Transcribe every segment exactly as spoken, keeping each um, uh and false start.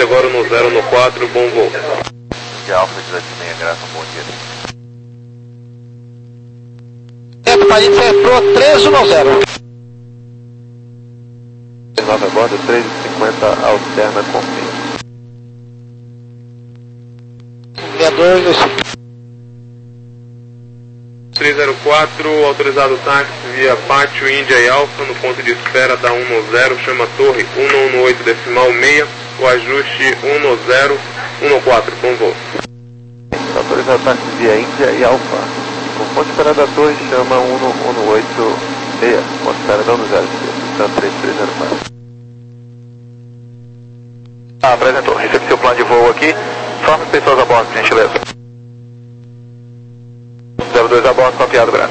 agora no zero no quatro, bom voo. De Alfa dezoito e meia, graça, bom dia. Tempo para gente pro três no zero. nove a bordo, três e cinquenta, alterna com sessenta e dois. três zero quatro, autorizado táxi via Pátio Índia e Alfa, no ponto de espera da um no zero, chama Torre um um oito decimal seis, o ajuste um no zero, um no quatro, bom voo. Autorizado táxi via Índia e Alfa, no ponto de espera da Torre, chama um um oito seis, ponto de espera da um no zero, então três três zero quatro. Ah, apresentou, recebi seu plano de voo aqui, forma as pessoas a bordo, por gentileza. zero dois a bordo, copiado, Brasil.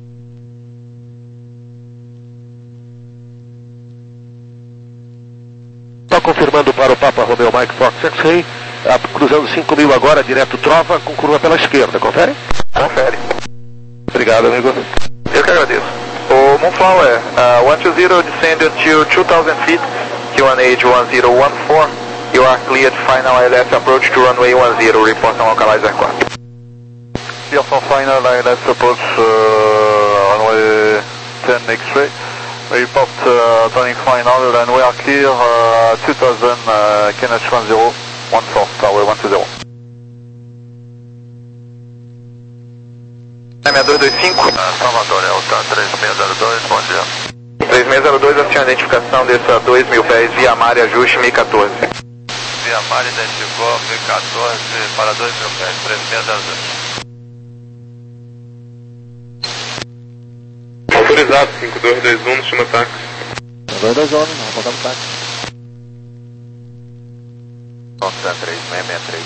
Só confirmando para o Papa Romeo Mike Fox X-Ray, cruzando cinco mil agora, direto Trova, com curva pela esquerda, confere? Confere. Obrigado, amigo. Eu que agradeço. O Moonflower, uh, one two zero, descend until two thousand feet, Q one H one zero one four, you are cleared final I L S approach to runway one zero, report on localizer aircraft. Clear for final I L S approach uh, runway ten X-ray. Report uh, turning final and we are clear uh, two thousand uh, K N H one zero one four, Tower one two zero. seis dois dois cinco. Uh, Salvador, Elta três seis zero dois, bom dia. três seis zero dois, aciona a identificação dessa dois mil pés, via Mari, ajuste M I quatorze. Via Mari identificou M I quatorze para dois mil pés, três seis zero dois. Autorizado, cinco dois dois um, chama táxi. dois dois um, não, botamos táxi. Nossa, três seis seis três.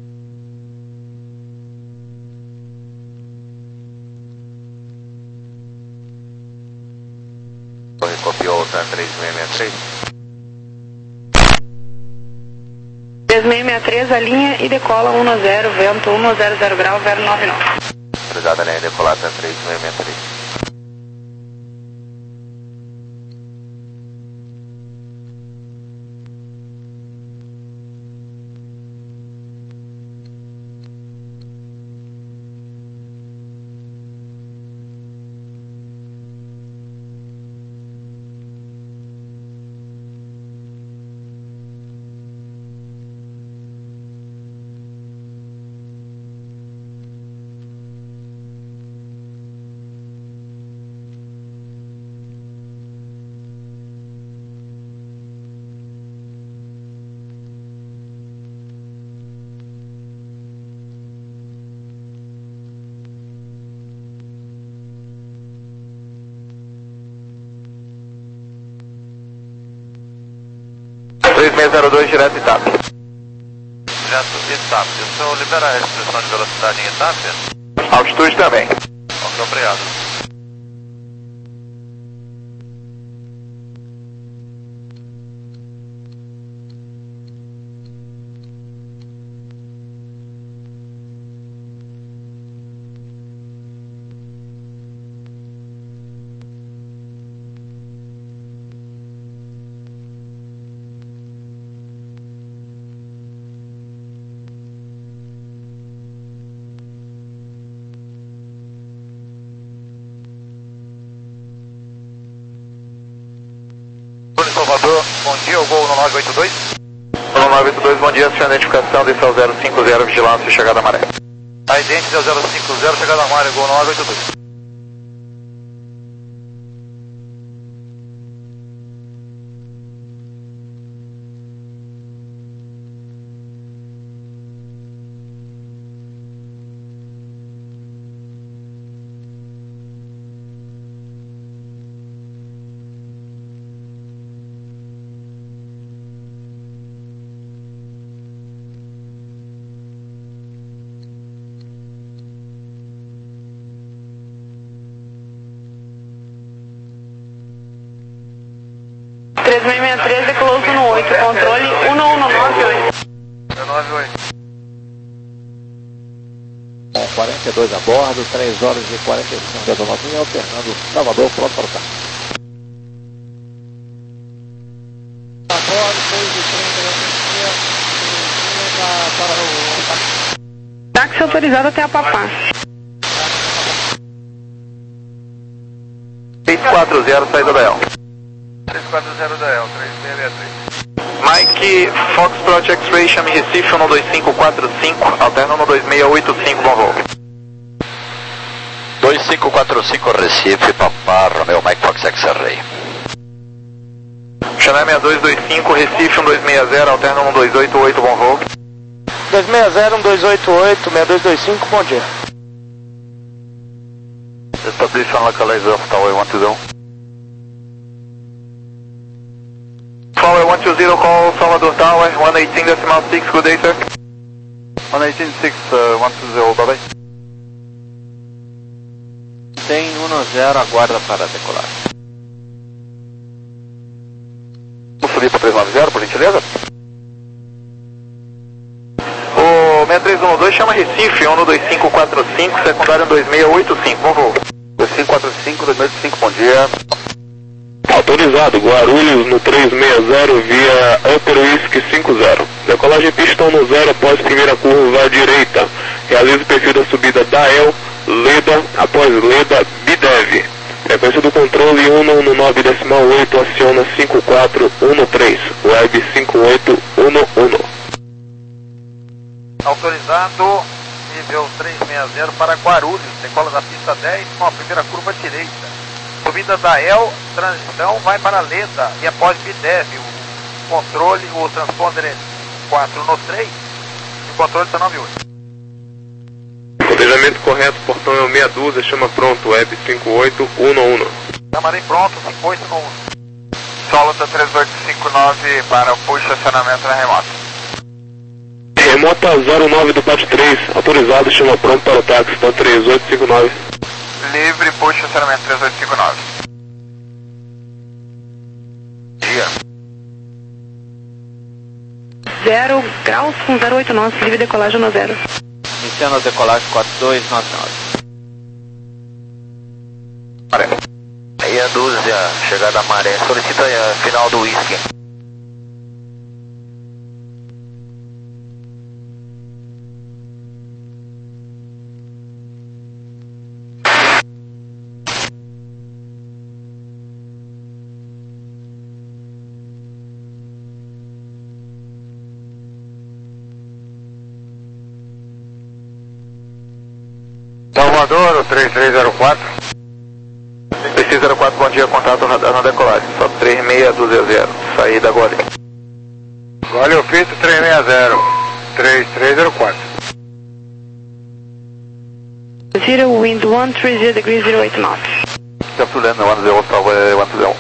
Copiou o três seis seis três. três seis seis três, a linha e decola um no zero, vento um no zero zero grau, zero nove nove. Autorizado a linha decolar três seis seis três. três seis zero dois, direto etapa. Direto etapa. O senhor libera a restrição de velocidade em etapa? Altitude também. Ok, obrigado. Salvador, bom dia, o gol no nove oito dois. No nove oito dois, bom dia, sua identificação, desce ao zero cinco zero, vigilância, chegada à maré. A idêntica ao zero cinco zero, chegada à maré, gol no nove oito dois. três seis seis três, decolou no oito, controle um um nove oito. um nove oito. Com quarenta e dois a bordo, três horas e quarenta e cinco da novinha, alternando Salvador, pronto para o carro. A bordo, três e trinta da Táxi autorizado até a Papá. três quatro zero, saída da E L. três quatro zero da E L, três seis seis três. Mike, Foxtrot X-Ray, chame Recife um dois cinco quatro cinco, alterna um dois seis oito cinco, bom voo. dois cinco quatro cinco Recife, Papá, Romeo Mike Fox X-Ray. Chame seis dois dois cinco, Recife um dois seis zero, alterna um dois oito oito, bom voo. dois seis zero, um dois oito oito, seis dois dois cinco, bom dia. Establishment localizer of Tower one two zero. Tower one two zero, call Salvador Tower, one eighteen decimal six, good day sir. one eighteen six, uh, one two zero, bye bye. Tem um zero, aguarda para decolar. Vamos subir para três nove zero, por gentileza? O seis três um dois chama Recife, um dois cinco quatro cinco, secundário um dois seis oito cinco, bom voo. dois cinco quatro cinco, dois seis oito cinco, bom dia. Autorizado, Guarulhos no três seis zero via Upper Whisky cinco zero. Decolagem pistão no zero após primeira curva à direita. Realize o perfil da subida da E L, Leda, após Leda, Bidev. Frequência do controle um um nove decimal oito, aciona cinco quatro um três, web cinco oito um um. Autorizado, nível três seis zero para Guarulhos, decola da pista dez com a primeira curva direita. Subida da E L, transição vai para Leda e após Bidev, o controle, o transponder é quatro no três e o controle está nove oito. Codejamento correto, portão é o meia dúzia, chama pronto, web cinco oito um um. Camarém pronto, cinco oito um. Solo da três oito cinco nove para o push estacionamento na remota. Remota zero nove do P A T três, autorizado, chama pronto para o táxi, está três oito cinco nove. Livre, push estacionamento três oito cinco nove. Dia. zero graus com zero oito nove, livre decolagem no zero. Iniciando a decolagem quatro dois nove nove. Maré. Meia dúzia, chegada a maré, solicita a final do whisky. Salvador, três três zero quatro. três seis zero quatro, bom dia, contato radar na decolagem, só três seis dois zero, saída agora. Olha o fito três seis zero, três três zero quatro. Zero, wind one three zero degrees zero eight knots. Capsulando one zero, Tower one two zero.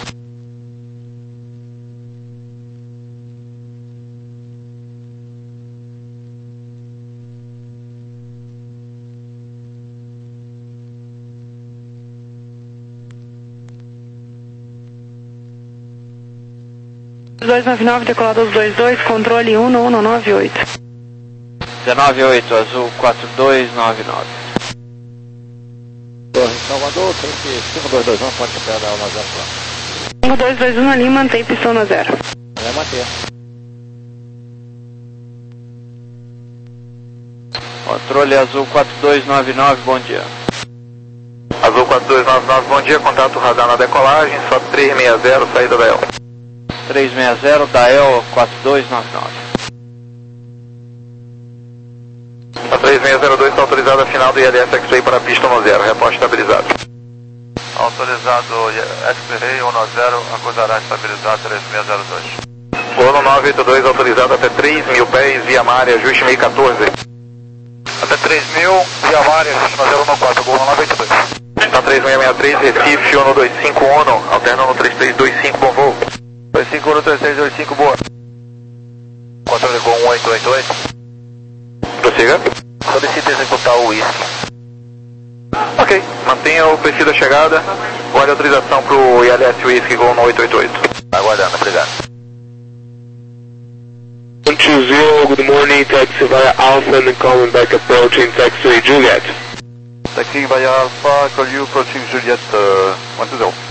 dois nove nove, decolado dos dois dois, controle um um nove oito. dezenove oito, azul quatro dois nove nove. Salvador, tem que cinco dois dois um, pode esperar dar uma zero lá. cinco dois dois um ali, mantém pistão no zero. Vai manter. Controle azul quatro dois nove nove, bom dia. Azul quatro dois nove nove, bom dia, contato radar na decolagem, só três seis zero, saída da E L. três seis zero, da E L quatro dois nove nove. A três seis zero dois está autorizada a final do I L S X-Ray para a pista um zero, reporte estabilizado. Autorizado X-Ray um zero, acusará estabilidade três seis zero dois. Gol nove oito dois autorizado até três mil pés, via Mare, ajuste meio quatorze. Até três mil, via Mare, ajuste zero um quatro, gol nove oito dois. Está três seis seis três, Recife um dois cinco um, alterna no três três dois cinco, bom voo. dois cinco um, três três dois cinco, boa. Controle com um oito oito oito. Prossiga. Solicita executar o whisky. Ok, mantenha o perfil da chegada, guarde a autorização para o I L S Whisky Gol no oito oito oito. Aguardando, obrigado. one two zero, good morning, taxi via Alpha and coming back approaching taxi Juliet. Taxi via Alpha, call you approaching Juliet uh, one two zero.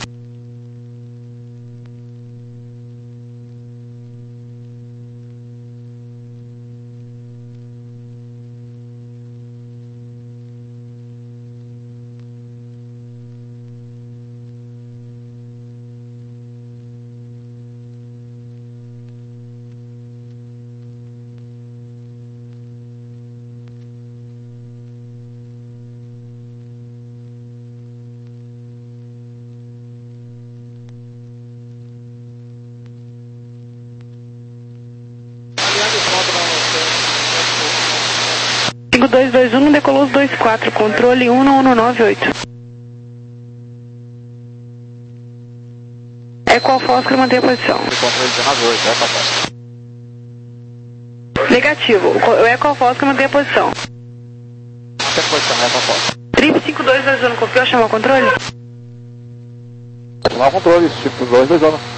cinco dois dois um, decolou os dois quatro, controle um um nove oito. Eco Alfa Oscar, mantém a posição. Controle dezenove oito, Eco Alfa Oscar. Negativo, o Eco Alfa Oscar mantém a posição. Mantém a posição, Eco Alfa Oscar. Trip cinco dois dois um, copiou, chamou o controle? Chamar o controle, tipo dois dois um.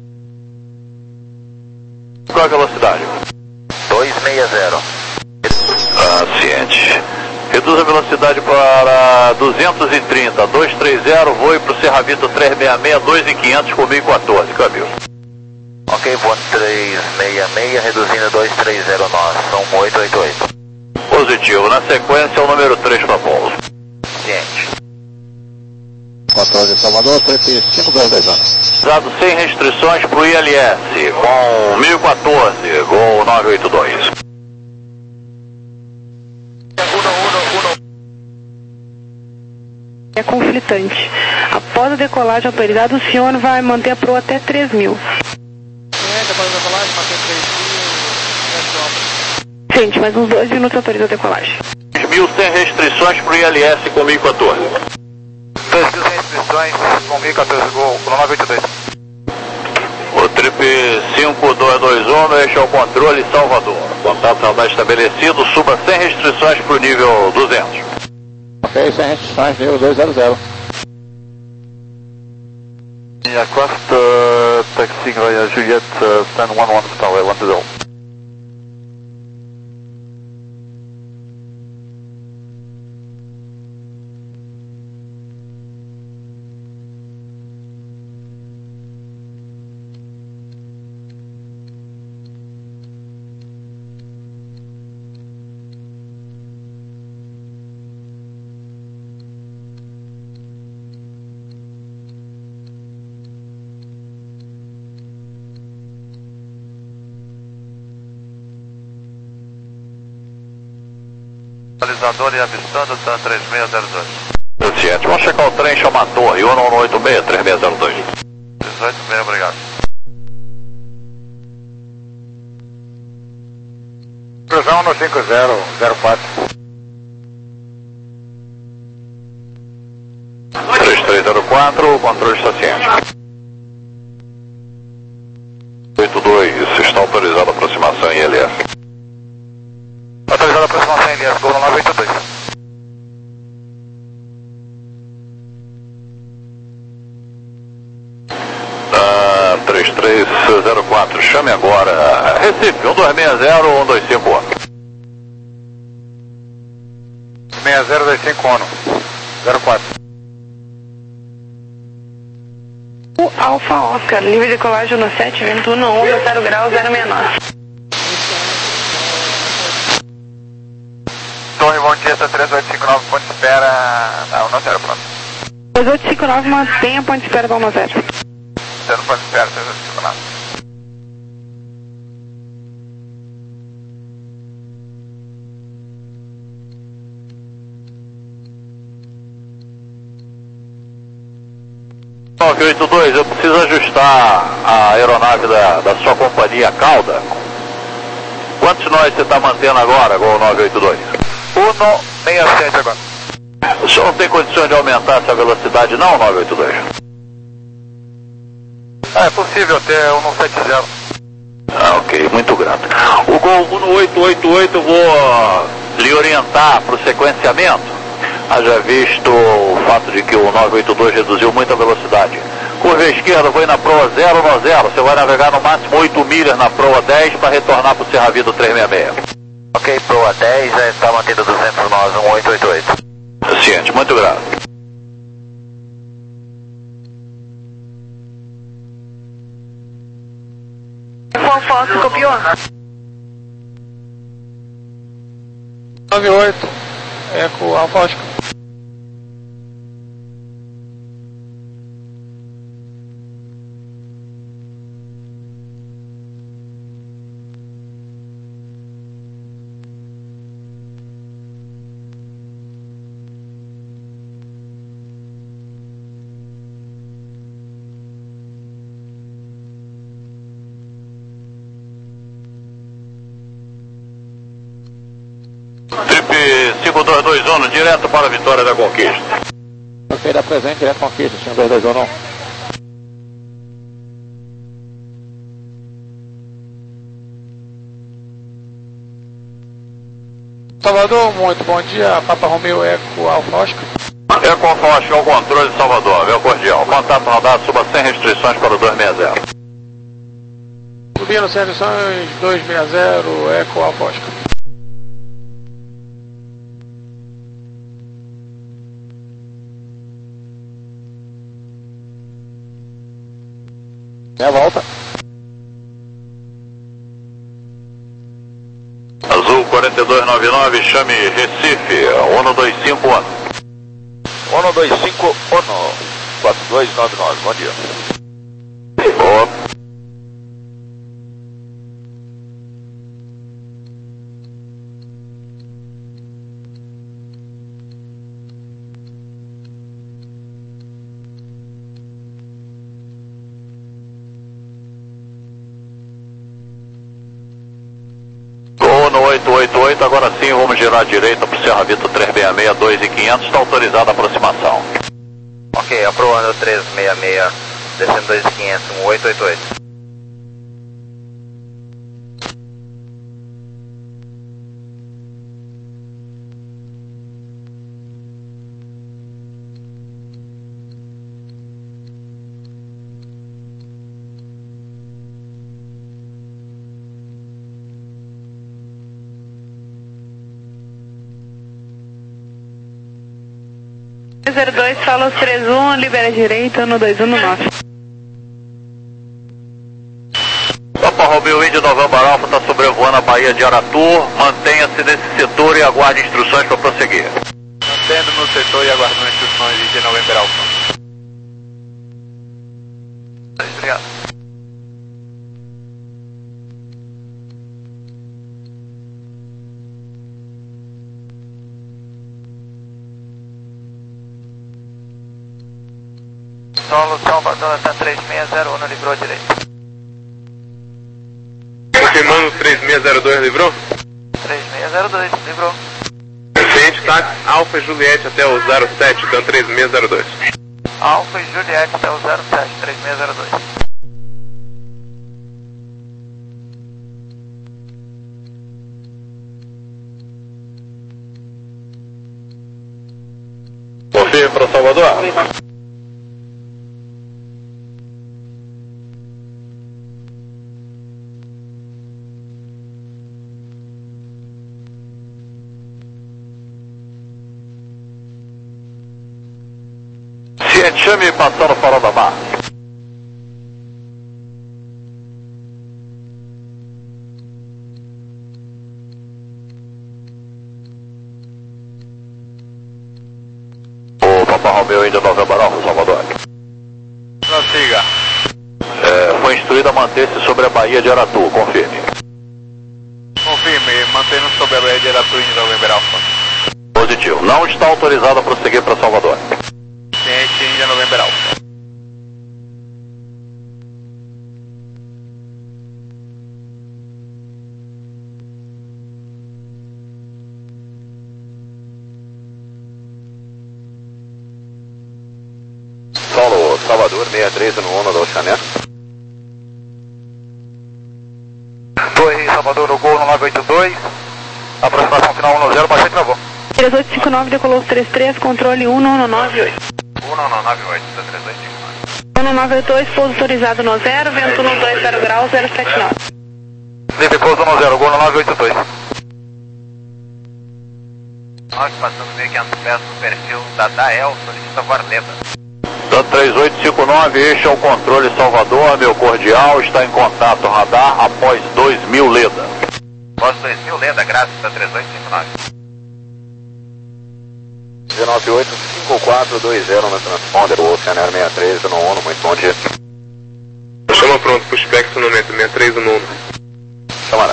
Qual a velocidade? dois seis zero. Ah, ciente. Reduz a velocidade para duzentos e trinta, duzentos e trinta, voe para o Serra Vito trezentos e sessenta e seis, dois mil e quinhentos com mil e quatorze, câmbio. Ok, voando trezentos e sessenta e seis, reduzindo dois três zero nove, são oito oito oito. Positivo. Na sequência, o número três para Paulo. Ciente. Controle de Salvador, três cinco dois dois um. Dado sem restrições para o I L S, com mil e quatorze, Gol nove oito dois. É conflitante. Após a decolagem autorizada, o senhor vai manter a proa até três mil. É, depois da decolagem, mantém três mil. Gente, mais uns dois minutos autoriza a decolagem. três mil sem restrições para o I L S com mil e quatorze. três mil sem restrições, com mil e quatorze, Gol nove oito dois. O trip cinco dois dois um, deixa o controle Salvador. Contato radar estabelecido, suba sem restrições para o nível duzentos. Ok, sem restrições, nível dois zero zero. Aircraft, uh, taxi via Juliet, uh, stand one one, Starway one two zero. Localizador e avistando, TAM três seis zero dois. Ciente, vamos checar o trem, chama a torre, um um oito seis, três seis zero dois. dezoito seis, obrigado. Cruzão no cinco zero zero quatro. três três zero quatro, o controle está ciente. oito dois, está autorizada a aproximação em L S. Autorizada a aproximação em L S, Gol nove oito dois. Ah, três três zero quatro, chame agora. Recife, um dois seis zero, um dois cinco um. seis zero dois cinco um, zero quatro. O Alfa Oscar, livre de decolagem no sete, vento um onze, zero grau, zero seis nove. Torre, bom dia, três oito cinco nove, ponto de espera, não, não zero, pronto. dois oito cinco nove, mantenha ponto de espera da um zero. Zero ponto de espera, três oito cinco nove. nove oito dois, eu preciso ajustar a aeronave da, da sua companhia Cauda. Quantos nós você está mantendo agora, Gol nove oito dois? um seis sete agora. O senhor não tem condições de aumentar essa velocidade não, nove oito dois? Ah, é possível ter um sete zero. Ah, ok, muito grato. O Gol um oito oito oito, eu vou lhe orientar para o sequenciamento. Haja visto o fato de que o nove oito dois reduziu muito a velocidade. Curva à esquerda, foi na proa zero no zero. Você vai navegar no máximo oito milhas na proa dez para retornar para o Serra Vito trezentos e sessenta e seis. Ok, proa dez, está mantendo duzentos e nove, um oito oito oito. Ciente, muito grato. Qual foto copiou? nove oito, Eco Alfa Oscar. Trip cinco dois dois um, direto para a Vitória da Conquista. Ok, dá presente, direto Conquista, cinco dois dois um. Salvador, muito bom dia, Papa Romeo Eco Alfa Oscar. Eco Alfa Oscar, ao controle de Salvador, meu cordial. Contato radar, suba sem restrições para o dois seis zero. Subindo sem restrições, dois seis zero, Eco Alfa Oscar. Meia volta. Azul quarenta e dois noventa e nove, chame Recife, um dois cinco ano. um dois cinco ano, quatro dois nove nove, bom dia. Boa. oito oito oito, agora sim vamos girar à direita para o Serra Vita três seis seis, dois e quinhentos, está autorizada a aproximação. Ok, aprovando três seis seis, descendo dois e quinhentos, um oito oito oito. zero dois, fala os três um, libera direita, um dois um nove. Papa Romeo Índio November Alpha está sobrevoando a Baía de Aratu, mantenha-se nesse setor e aguarde instruções para prosseguir. Mantendo no setor e aguardando instruções Índio November Alpha. Obrigado. Solo Salvador, está três seis zero um, livrou direito. Confirmando três seis zero dois, livrou? três seis zero dois, livrou. Presente, táxi Alfa Juliette até o zero sete, então três seis zero dois. Alfa e Juliette até o zero sete, três seis zero dois. Confirme para Salvador. Chame passando fora da barra. O Papa Romeo Índio November Alpha, Salvador. Prossiga. É, foi instruído a manter-se sobre a Baía de Aratu, confirme. Confirme, mantendo sobre a Baía de Aratu, Índio November Alpha. Positivo. Não está autorizado a prosseguir para Salvador. Ciente, Índia November Alpha. Solo Salvador, seis três no um da Oceanet. Torre Salvador, no gol no nove oito dois. Aproximação final um zero, baixei e travou. três oito cinco nove, decolou três três, controle um nove oito. um nove oito, três dois cinco nove. um nove oito dois, pouso autorizado no zero, vento no dois zero graus, zero sete nove. Livre pouso no zero, gol no nove oito dois. Nós passamos meio que pés no perfil da Dael, solicita Varleta. Da três oito cinco nove, este é o controle Salvador, meu cordial, está em contato radar após dois mil Leda. Após dois mil Leda, graças da três oito cinco nove. nove oito cinco quatro dois zero na transponder, o Oceaner sessenta e três no um, muito bom dia. Chama pronto pro Spex no momento, sessenta e três no um. Chamara.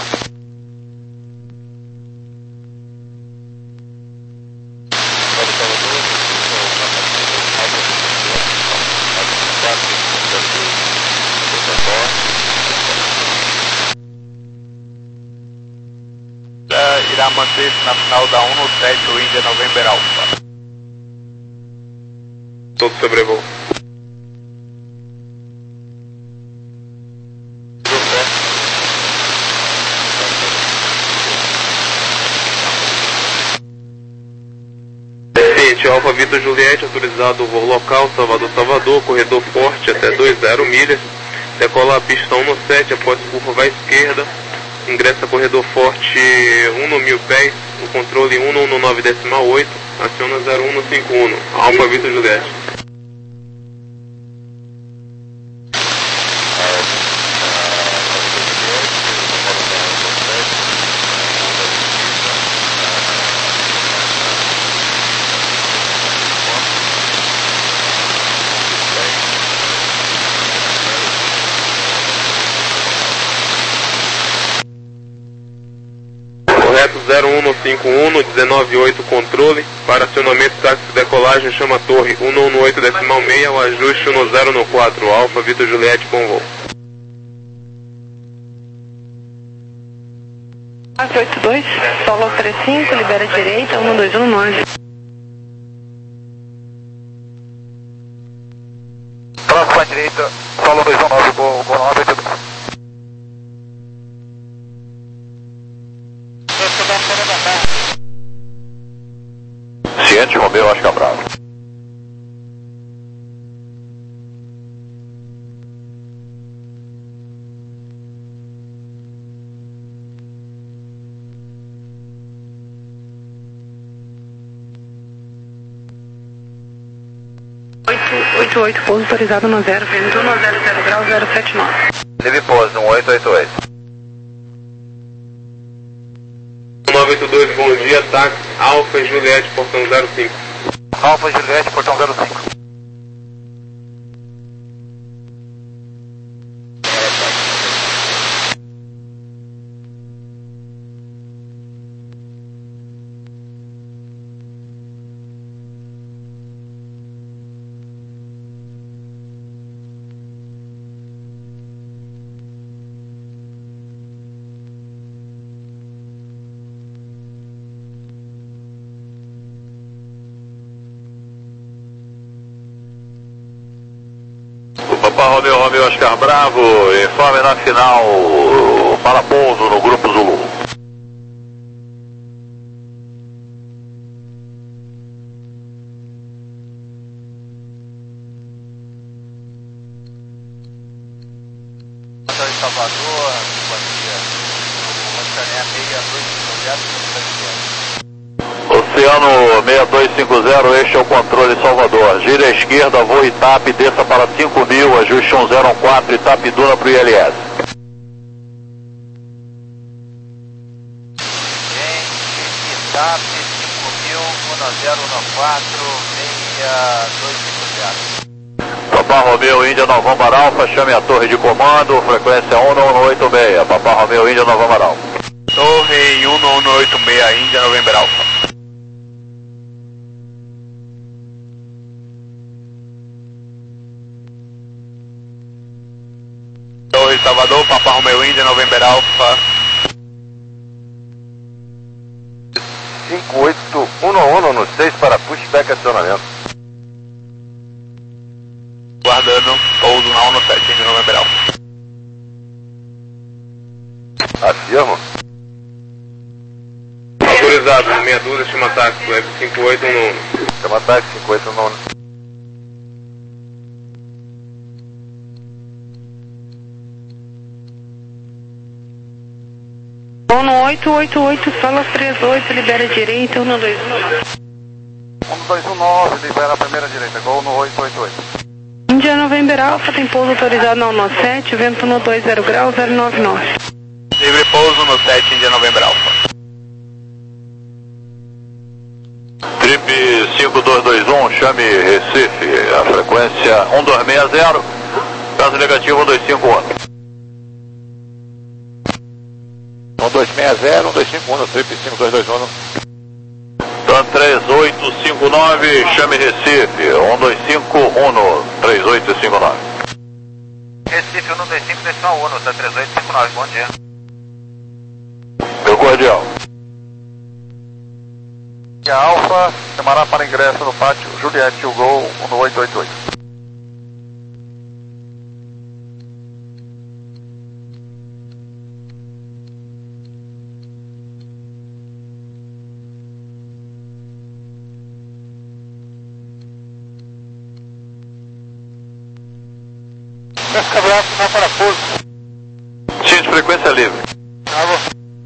Irá tentar manter-se na final da um no sete, o India November Alpha. Todo sobrevoo. Descente, Alfa Vitor Juliette, autorizado o voo local, Salvador, Salvador, corredor forte até vinte milhas, decola a pista um no sete, após curva à esquerda, ingressa corredor forte um no mil pés, o controle um no nove decimal oito, aciona zero um no cinco um, Alfa Vitor Juliette. zero um no cinco um, dezenove oito controle, para acionamento táxi decolagem, chama torre um no oito decimal seis, o ajuste um no zero no quatro, Alfa Vitor Juliette, bom voo. quatro oito dois, solo trinta e cinco, libera a direita, um dois um nove. Próximo à direita, solo dois um nove, gol nove oito dois. Ciente, Romeu, Oscar Bravo. oito oito oito, pouso autorizado no zero, vento no zero zero grau, zero sete nove. Live pose, um oito oito oito. nove oito dois, bom dia, táxi, Alfa e Juliette, portão zero cinco. Alfa Juliette, portão zero cinco. Papa Romeu, Romeu, Oscar Bravo, informe na final para pouso no Grupo Zulu. Salvador, bom dia. Oceania seis dois cinco zero, Oceano seis dois cinco zero, este é o controle Salvador. Gira à esquerda, voo Itap, desça para cinco mil, ajuste um zero um quatro, Itap Duna para o I L S. Itap cinco mil, um zero um quatro, seis dois cinco zero. Papa Romeu, Índia November Alpha, chame a torre de comando, frequência um um oito seis. Papa Romeu, Índia November Alpha. Torre um um oito seis, Índia November Alpha. Torre Salvador, Papa Romeu, Índia November Alpha. cinco oito um um no seis para pushback acionamento. Guardando, pouso na um no sete, Índia November Alpha. Afirmo. Autorizado, meia dúzia, chama táxi, web cinco oito um um. Chama táxi cinco oito um um. um no oito oito oito, solo trinta e oito, libera a direita, um dois um nove. um dois um nove, libera a primeira direita, gol no oito oito oito. Índia November Alpha, tem pouso autorizado no um no sete, vento no dois zero grau, zero nove nove. Livre pouso no sete, Índia November Alpha. Trip cinco dois dois um, chame Recife, a frequência um dois seis zero, caso negativo um dois cinco um. um dois seis zero, um dois cinco um, Trip cinco dois dois um. Dan três oito cinco nove, chame Recife, um dois cinco um, três oito cinco nove. Recife um dois cinco decimal um, tá três oito cinco nove, bom dia. Meu cordial. E a Alfa, chamará para ingresso no pátio Juliette Hugo um no oito oito oito. Cascavel, final parafuso. Sim, de frequência livre. Alô.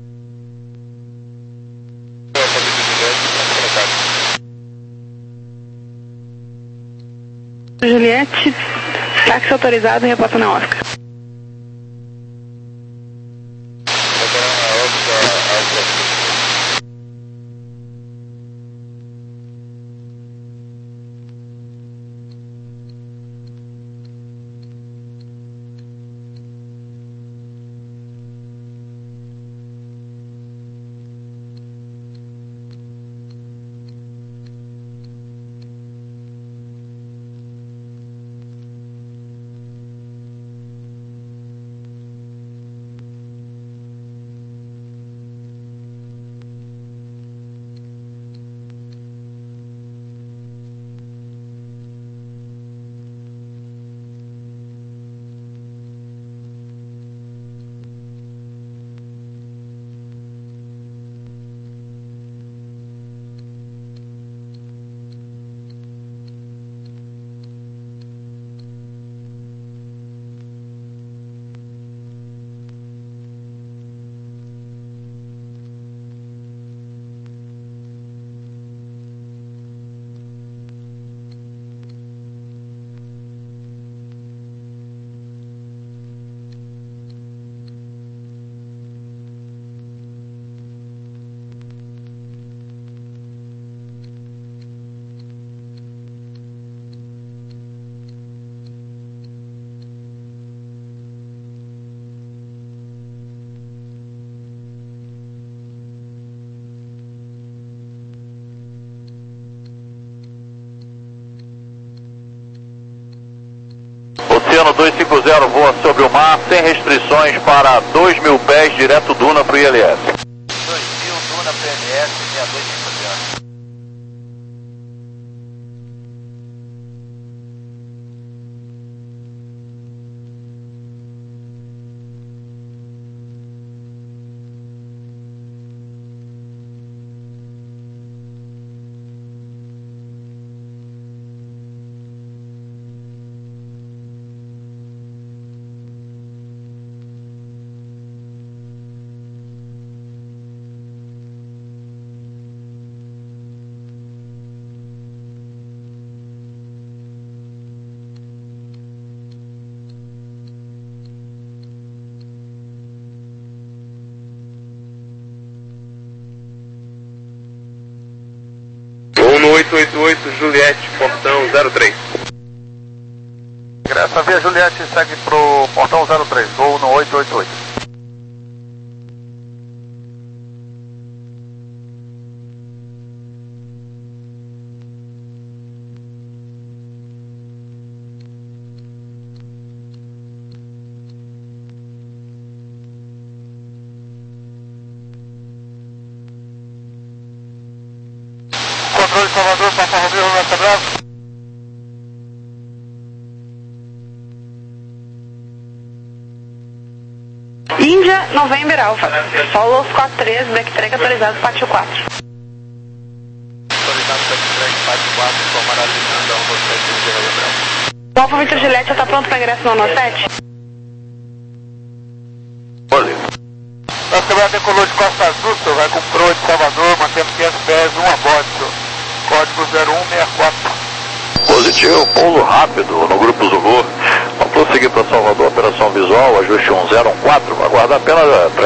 Juliette, táxi autorizado, reporta na Oscar. Oceano duzentos e cinquenta voa sobre o mar, sem restrições para dois mil pés, direto Duna para o I L S. dois mil, Duna P L S, seis dois cinco zero. oito oito oito, Juliette, portão zero três. Ingresso via Juliette segue pro portão zero três, voo no oito oito oito. Controle Salvador, Papa Romeu, Nota Bravo. Índia, November Alpha. Follow quatro três, backtrack atualizado, pátio quatro. Autorizado backtrack, pátio quatro, tomará Linanda um dois sete um zero Bravo. O Alfa Victor Juliette já está pronto para ingresso no um sete? Olha. Cascavel decolou de Costa Azul, senhor, vai com Pro de Salvador, mantendo quinhentos pés, um a bordo, senhor. Código zero um seis quatro. Positivo, pouso rápido no grupo Zulu. Vamos prosseguir para Salvador, operação visual, ajuste um zero um quatro, aguardar apenas